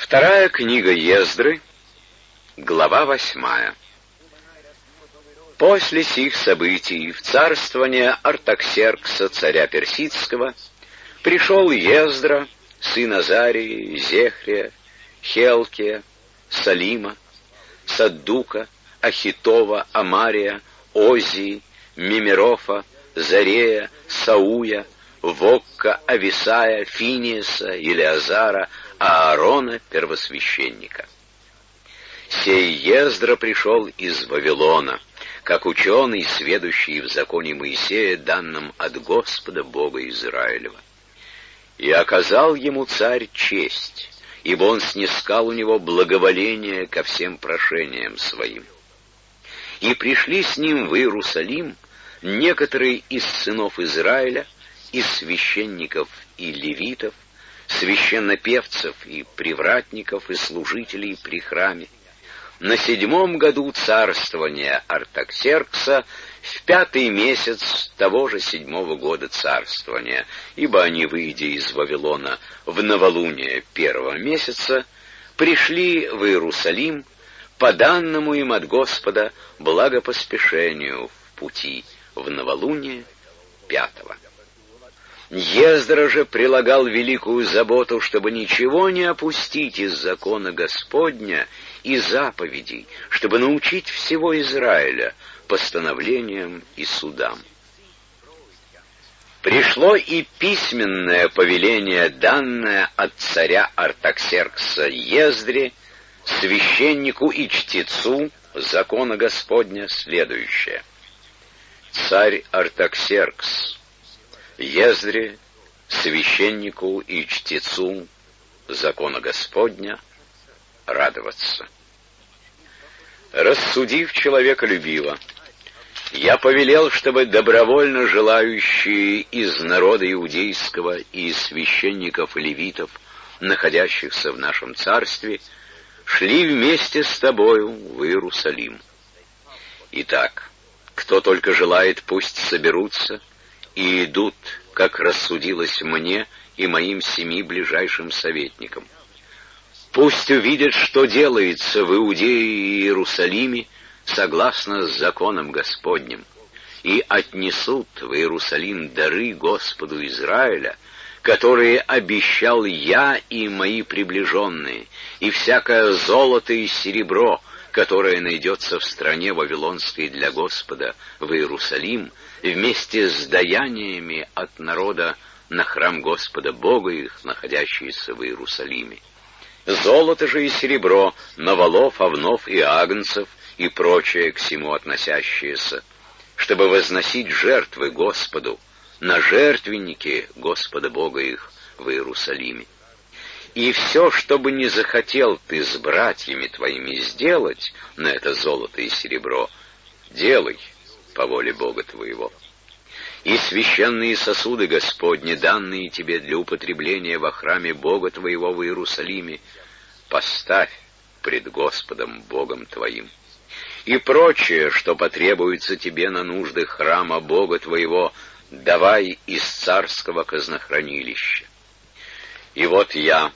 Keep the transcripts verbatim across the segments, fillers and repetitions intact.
Вторая книга Ездры, глава восьмая. После сих событий в царствование Артаксеркса, царя Персидского, пришел Ездра, сын Азарии, Зехрия, Хелкия, Салима, Саддука, Ахитова, Амария, Озии, Мимерофа, Зарея, Сауя, Вокка, Ависая, Финиеса, Илеазара, Аарона, первосвященника. Сей Ездра пришел из Вавилона, как ученый, сведущий в законе Моисея, данном от Господа Бога Израилева. И оказал ему царь честь, ибо он снискал у него благоволение ко всем прошениям своим. И пришли с ним в Иерусалим некоторые из сынов Израиля, из священников и левитов, священнопевцев и привратников и служителей при храме, на седьмом году царствования Артаксеркса, в пятый месяц того же седьмого года царствования, ибо они, выйдя из Вавилона в новолуние первого месяца, пришли в Иерусалим по данному им от Господа благопоспешению в пути в новолуние пятого. Ездра же прилагал великую заботу, чтобы ничего не опустить из закона Господня и заповедей, чтобы научить всего Израиля постановлениям и судам. Пришло и письменное повеление, данное от царя Артаксеркса Ездре, священнику и чтецу закона Господня, следующее. Царь Артаксеркс Ездре, священнику и чтецу закона Господня, радоваться. Рассудив человеколюбиво, я повелел, чтобы добровольно желающие из народа иудейского и из священников и левитов, находящихся в нашем царстве, шли вместе с тобою в Иерусалим. Итак, кто только желает, пусть соберутся и идут, как рассудилось мне и моим семи ближайшим советникам. Пусть увидят, что делается в Иудее и Иерусалиме согласно с законом Господним, и отнесут в Иерусалим дары Господу Израиля, которые обещал я и мои приближенные, и всякое золото и серебро, которое найдется в стране вавилонской для Господа в Иерусалим, вместе с даяниями от народа на храм Господа Бога их, находящиеся в Иерусалиме. Золото же и серебро, на волов, овнов и агнцев, и прочее к сему относящееся, чтобы возносить жертвы Господу на жертвеннике Господа Бога их в Иерусалиме. И все, что бы не захотел ты с братьями твоими сделать на это золото и серебро, делай по воле Бога твоего. И священные сосуды Господни, данные тебе для употребления во храме Бога твоего в Иерусалиме, поставь пред Господом Богом твоим. И прочее, что потребуется тебе на нужды храма Бога твоего, давай из царского казнохранилища. И вот я,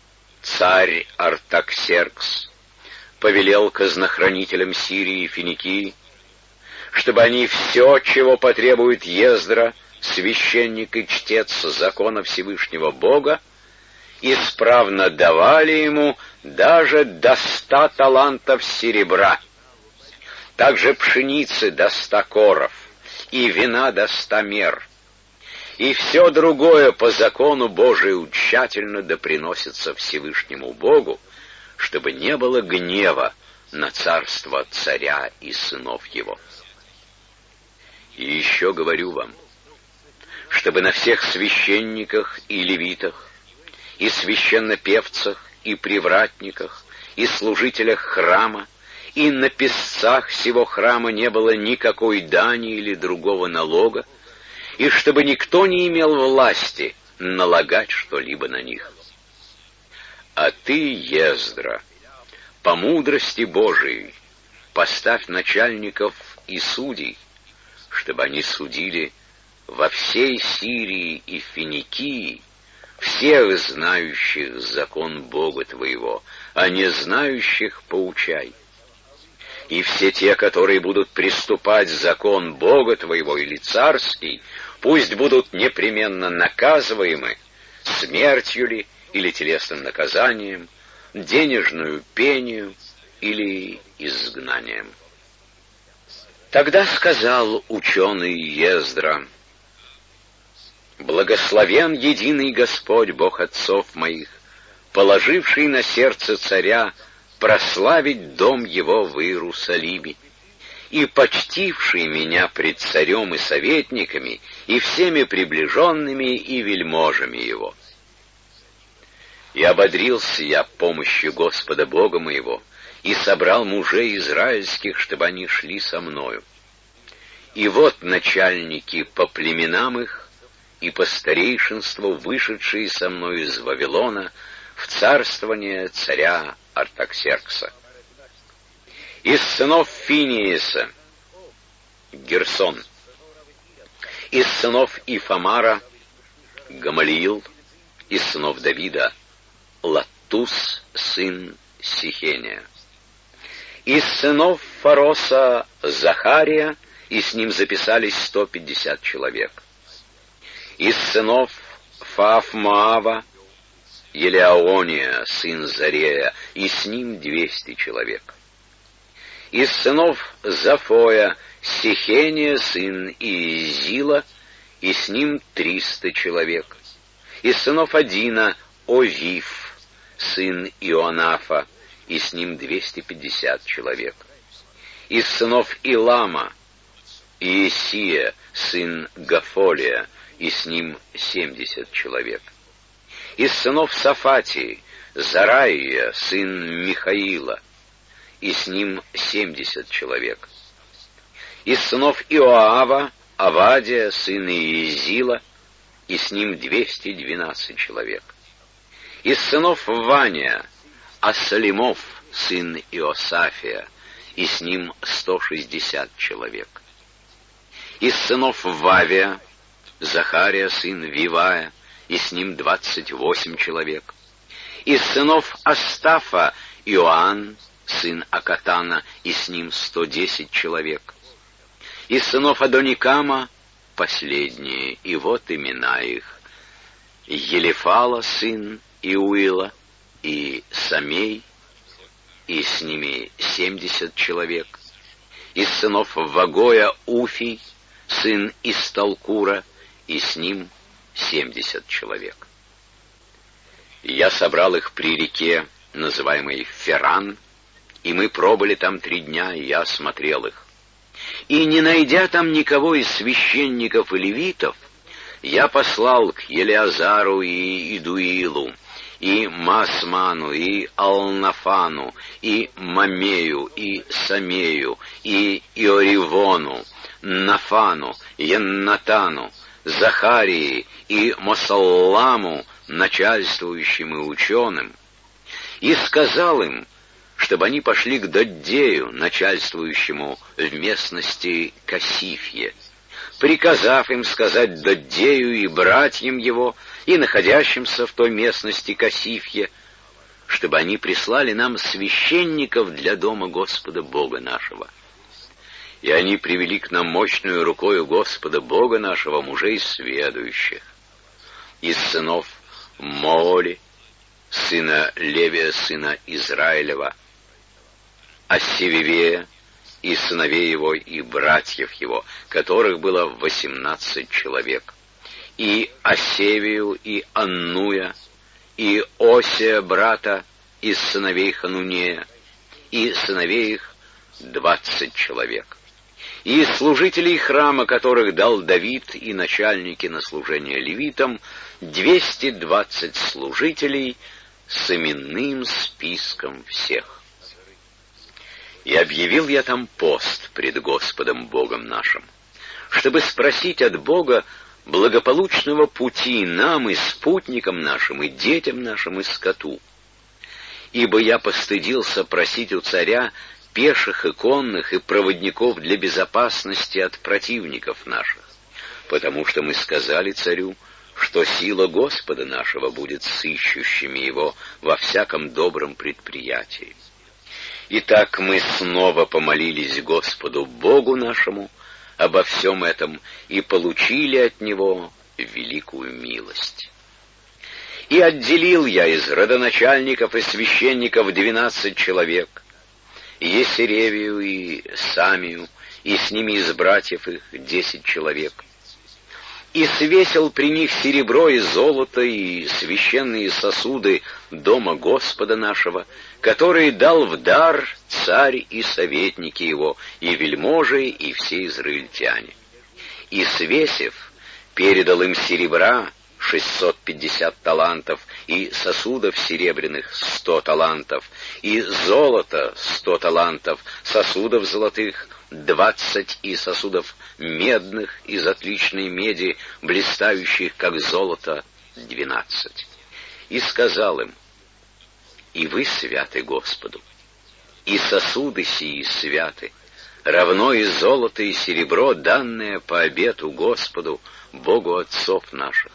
царь Артаксеркс, повелел казнохранителям Сирии и Финикии, чтобы они все, чего потребует Ездра, священник и чтец закона Всевышнего Бога, исправно давали ему даже до ста талантов серебра, также пшеницы до ста коров, и вина до ста мер, и все другое по закону Божию тщательно доприносится Всевышнему Богу, чтобы не было гнева на царство царя и сынов его. И еще говорю вам, чтобы на всех священниках и левитах, и священнопевцах, и привратниках, и служителях храма, и на песцах сего храма не было никакой дани или другого налога, и чтобы никто не имел власти налагать что-либо на них. А ты, Ездра, по мудрости Божией, поставь начальников и судей, чтобы они судили во всей Сирии и Финикии всех знающих закон Бога твоего, а не знающих поучай. И все те, которые будут приступать закон Бога твоего или царский, пусть будут непременно наказываемы смертью ли или телесным наказанием, денежную пению или изгнанием. Тогда сказал ученый Ездра: «Благословен единый Господь, Бог отцов моих, положивший на сердце царя прославить дом его в Иерусалиме, и почтивший меня пред царем и советниками, и всеми приближенными и вельможами его. И ободрился я помощью Господа Бога моего, и собрал мужей израильских, чтобы они шли со мною. И вот начальники по племенам их и по старейшинству, вышедшие со мною из Вавилона в царствование царя Артаксеркса. Из сынов Финиеса Герсон, из сынов Ифамара Гамалиил, из сынов Давида Латтус, сын Сихения. Из сынов Фароса Захария, и с ним записались сто пятьдесят человек. Из сынов Фаафмаава Елеония, сын Зарея, и с ним двести человек. Из сынов Зафоя Сихения, сын Иезила, и с ним триста человек. Из сынов Адина Овив, сын Ионафа, и с ним двести пятьдесят человек. Из сынов Илама Иесия, сын Гафолия, и с ним семьдесят человек. Из сынов Сафатии Зараия, сын Михаила, и с ним семьдесят человек. Из сынов Иоава Авадия, сын Иезила, и с ним двести двенадцать человек. Из сынов Вания Асалимов, сын Иосафия, и с ним сто шестьдесят человек. Из сынов Вавия Захария, сын Вивая, и с ним двадцать восемь человек. Из сынов Астафа Иоанн, сын Акатана, и с ним сто десять человек. Из сынов Адоникама последние, и вот имена их: Елефала, сын Иуила, и Самей, и с ними семьдесят человек. Из сынов Вагоя Уфий, сын Исталкура, и с ним семьдесят человек. Я собрал их при реке, называемой Феран, и мы пробыли там три дня, и я осмотрел их. И не найдя там никого из священников и левитов, я послал к Елеазару и Идуилу, и Масману, и Алнафану, и Мамею, и Самею, и Иоривону, Нафану, Яннатану, Захарии и Мосалламу, начальствующим и ученым, и сказал им, чтобы они пошли к Доддею, начальствующему в местности Касифье, приказав им сказать Доддею и братьям его, и находящимся в той местности Касифье, чтобы они прислали нам священников для дома Господа Бога нашего. И они привели к нам мощную рукою Господа Бога нашего мужей сведущих. Из сынов Мооли, сына Левия, сына Израилева, Ассививея и сыновей его и братьев его, которых было восемнадцать человек, и Асевию, и Аннуя, и Осия, брата, из сыновей Ханунея, и сыновей их двадцать человек. И служителей храма, которых дал Давид, и начальники на служение левитам, двести двадцать служителей с именным списком всех. И объявил я там пост пред Господом Богом нашим, чтобы спросить от Бога благополучного пути нам и спутникам нашим, и детям нашим, и скоту. Ибо я постыдился просить у царя пеших и конных и проводников для безопасности от противников наших, потому что мы сказали царю, что сила Господа нашего будет с ищущими его во всяком добром предприятии. Итак, мы снова помолились Господу Богу нашему обо всем этом и получили от Него великую милость. И отделил я из родоначальников и священников двенадцать человек, Есеревию и Самию, и с ними из братьев их десять человек, и свесил при них серебро и золото и священные сосуды дома Господа нашего, которые дал в дар царь и советники его, и вельможи, и все израильтяне. И свесив, передал им серебра шестьсот пятьдесят талантов, и сосудов серебряных сто талантов, и золота сто талантов, сосудов золотых двадцать, и сосудов медных из отличной меди, блистающих, как золото, двенадцать. И сказал им: и вы святы Господу, и сосуды сии святы, равно и золото, и серебро, данное по обету Господу, Богу отцов наших.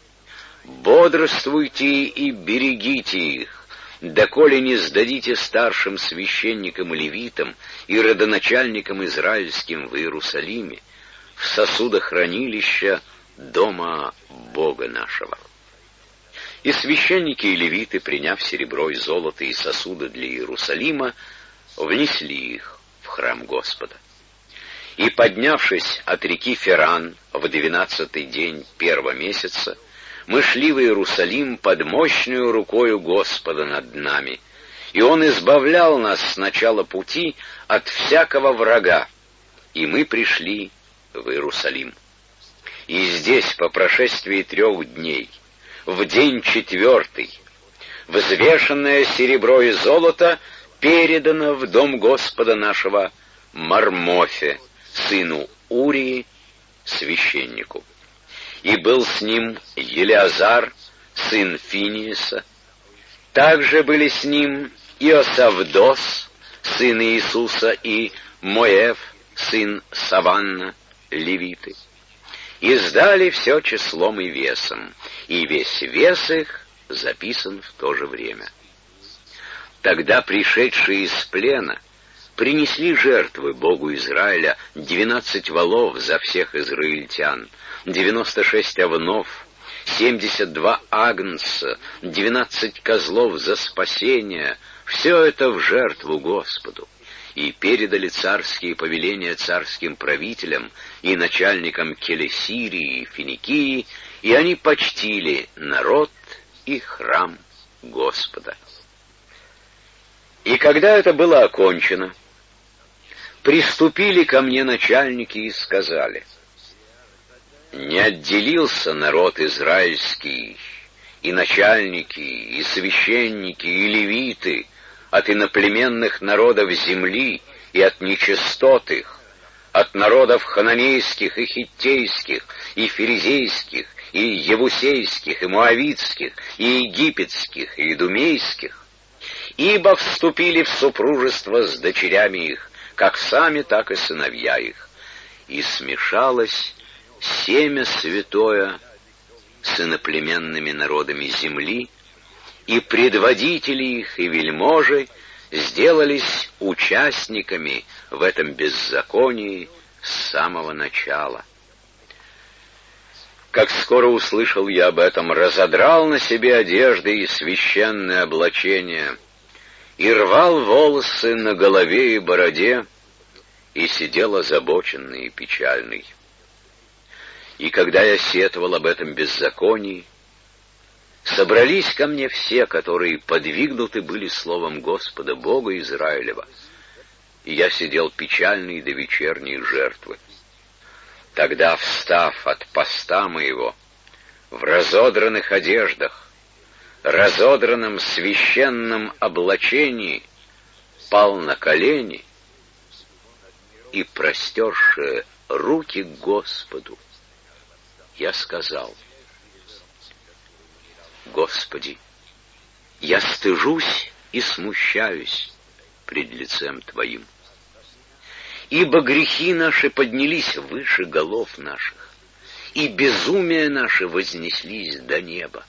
Бодрствуйте и берегите их, доколе не сдадите старшим священникам и левитам и родоначальникам израильским в Иерусалиме, в сосудохранилища дома Бога нашего. И священники и левиты, приняв серебро и золото и сосуды для Иерусалима, внесли их в храм Господа. И, поднявшись от реки Феран в двенадцатый день первого месяца, мы шли в Иерусалим под мощную рукою Господа над нами, и Он избавлял нас с начала пути от всякого врага, и мы пришли в Иерусалим. И здесь, по прошествии трех дней, в день четвертый, взвешенное серебро и золото передано в дом Господа нашего Мармофе, сыну Урии, священнику. И был с ним Елеазар, сын Финиеса. Также были с ним Иосавдос, сын Иисуса, и Моэв, сын Саванна, левиты. И сдали все числом и весом, и весь вес их записан в то же время. Тогда пришедшие из плена принесли жертвы Богу Израиля двенадцать волов за всех израильтян, девяносто шесть овнов, семьдесят два агнца, двенадцать козлов за спасение, все это в жертву Господу. И передали царские повеления царским правителям и начальникам Келесирии и Финикии, и они почтили народ и храм Господа. И когда это было окончено, приступили ко мне начальники и сказали: не отделился народ израильский, и начальники, и священники, и левиты от иноплеменных народов земли и от нечистот их, от народов хананейских и хиттейских, и ферезейских, и евусейских, и моавитских, и египетских, и идумейских, ибо вступили в супружество с дочерями их, как сами, так и сыновья их, и смешалось семя святое с иноплеменными народами земли, и предводители их и вельможи сделались участниками в этом беззаконии с самого начала. Как скоро услышал я об этом, разодрал на себе одежды и священное облачение, и рвал волосы на голове и бороде, и сидел озабоченный и печальный. И когда я сетовал об этом беззаконии, собрались ко мне все, которые подвигнуты были словом Господа Бога Израилева, и я сидел печальный до вечерней жертвы. Тогда, встав от поста моего, в разодранных одеждах, разодранном священном облачении, пал на колени и, простерши руки к Господу, я сказал: Господи, я стыжусь и смущаюсь пред лицем Твоим, ибо грехи наши поднялись выше голов наших, и безумие наше вознеслись до неба.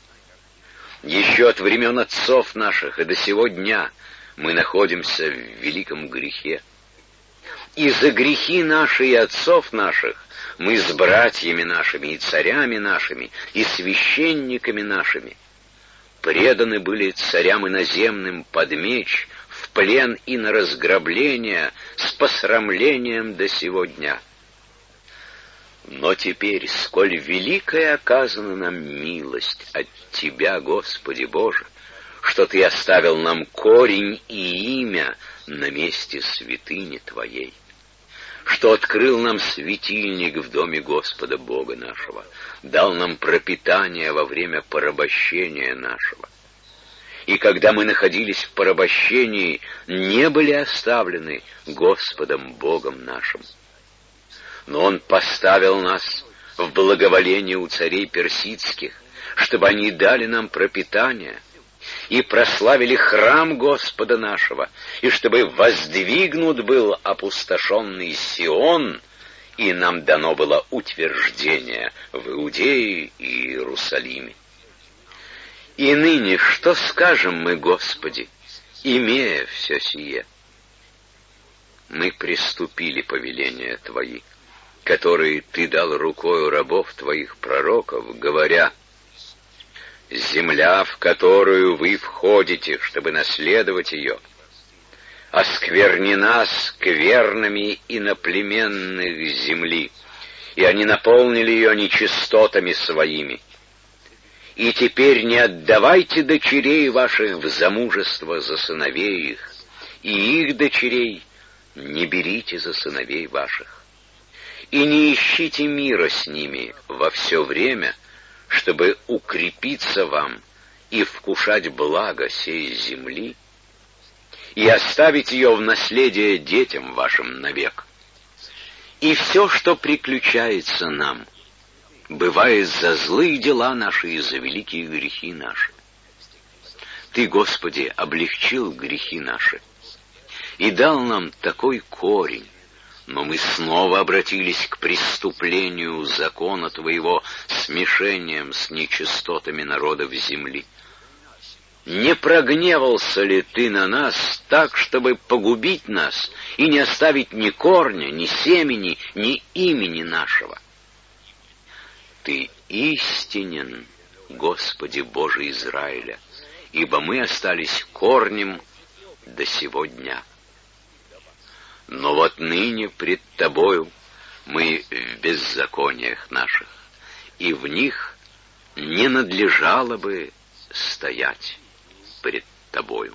Еще от времен отцов наших и до сего дня мы находимся в великом грехе. И за грехи наши и отцов наших мы с братьями нашими и царями нашими и священниками нашими преданы были царям иноземным под меч, в плен и на разграбление, с посрамлением до сего дня. Но теперь, сколь великая оказана нам милость от Тебя, Господи Боже, что Ты оставил нам корень и имя на месте святыни Твоей, что открыл нам светильник в доме Господа Бога нашего, дал нам пропитание во время порабощения нашего. И когда мы находились в порабощении, не были оставлены Господом Богом нашим. Но Он поставил нас в благоволении у царей персидских, чтобы они дали нам пропитание и прославили храм Господа нашего, и чтобы воздвигнут был опустошенный Сион, и нам дано было утверждение в Иудее и Иерусалиме. И ныне что скажем мы, Господи, имея все сие? Мы приступили повеления Твои, которые Ты дал рукою рабов Твоих пророков, говоря: «Земля, в которую вы входите, чтобы наследовать ее, осквернена сквернами иноплеменных земли, и они наполнили ее нечистотами своими. И теперь не отдавайте дочерей ваших в замужество за сыновей их, и их дочерей не берите за сыновей ваших. И не ищите мира с ними во все время, чтобы укрепиться вам и вкушать благо сей земли, и оставить ее в наследие детям вашим навек. И все, что приключается нам, бывает за злые дела наши и за великие грехи наши. Ты, Господи, облегчил грехи наши и дал нам такой корень, но мы снова обратились к преступлению закона Твоего смешением с нечистотами народов земли. Не прогневался ли Ты на нас так, чтобы погубить нас и не оставить ни корня, ни семени, ни имени нашего? Ты истинен, Господи Боже Израиля, ибо мы остались корнем до сего дня. Но вот ныне пред Тобою мы в беззакониях наших, и в них не надлежало бы стоять пред Тобою».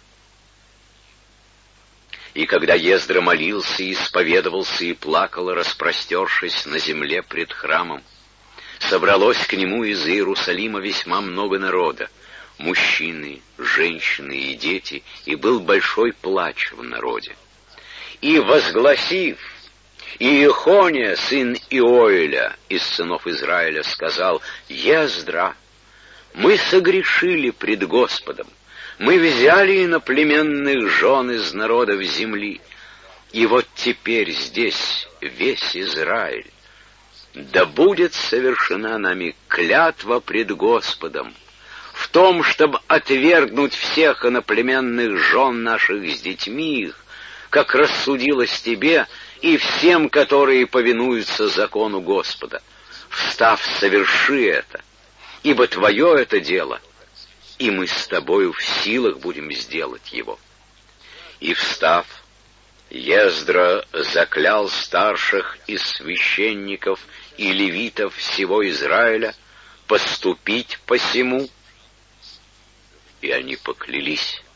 И когда Ездра молился, исповедовался и плакал, распростершись на земле пред храмом, собралось к нему из Иерусалима весьма много народа, мужчины, женщины и дети, и был большой плач в народе. И возгласив, Иехония, сын Иоэля, из сынов Израиля, сказал: «Ездра, мы согрешили пред Господом, мы взяли иноплеменных жен из народов земли, и вот теперь здесь весь Израиль. Да будет совершена нами клятва пред Господом в том, чтобы отвергнуть всех иноплеменных жен наших с детьми их, как рассудилось Тебе и всем, которые повинуются закону Господа. Встав, соверши это, ибо Твое это дело, и мы с Тобою в силах будем сделать его». И встав, Ездра заклял старших из священников и левитов всего Израиля поступить посему, и они поклялись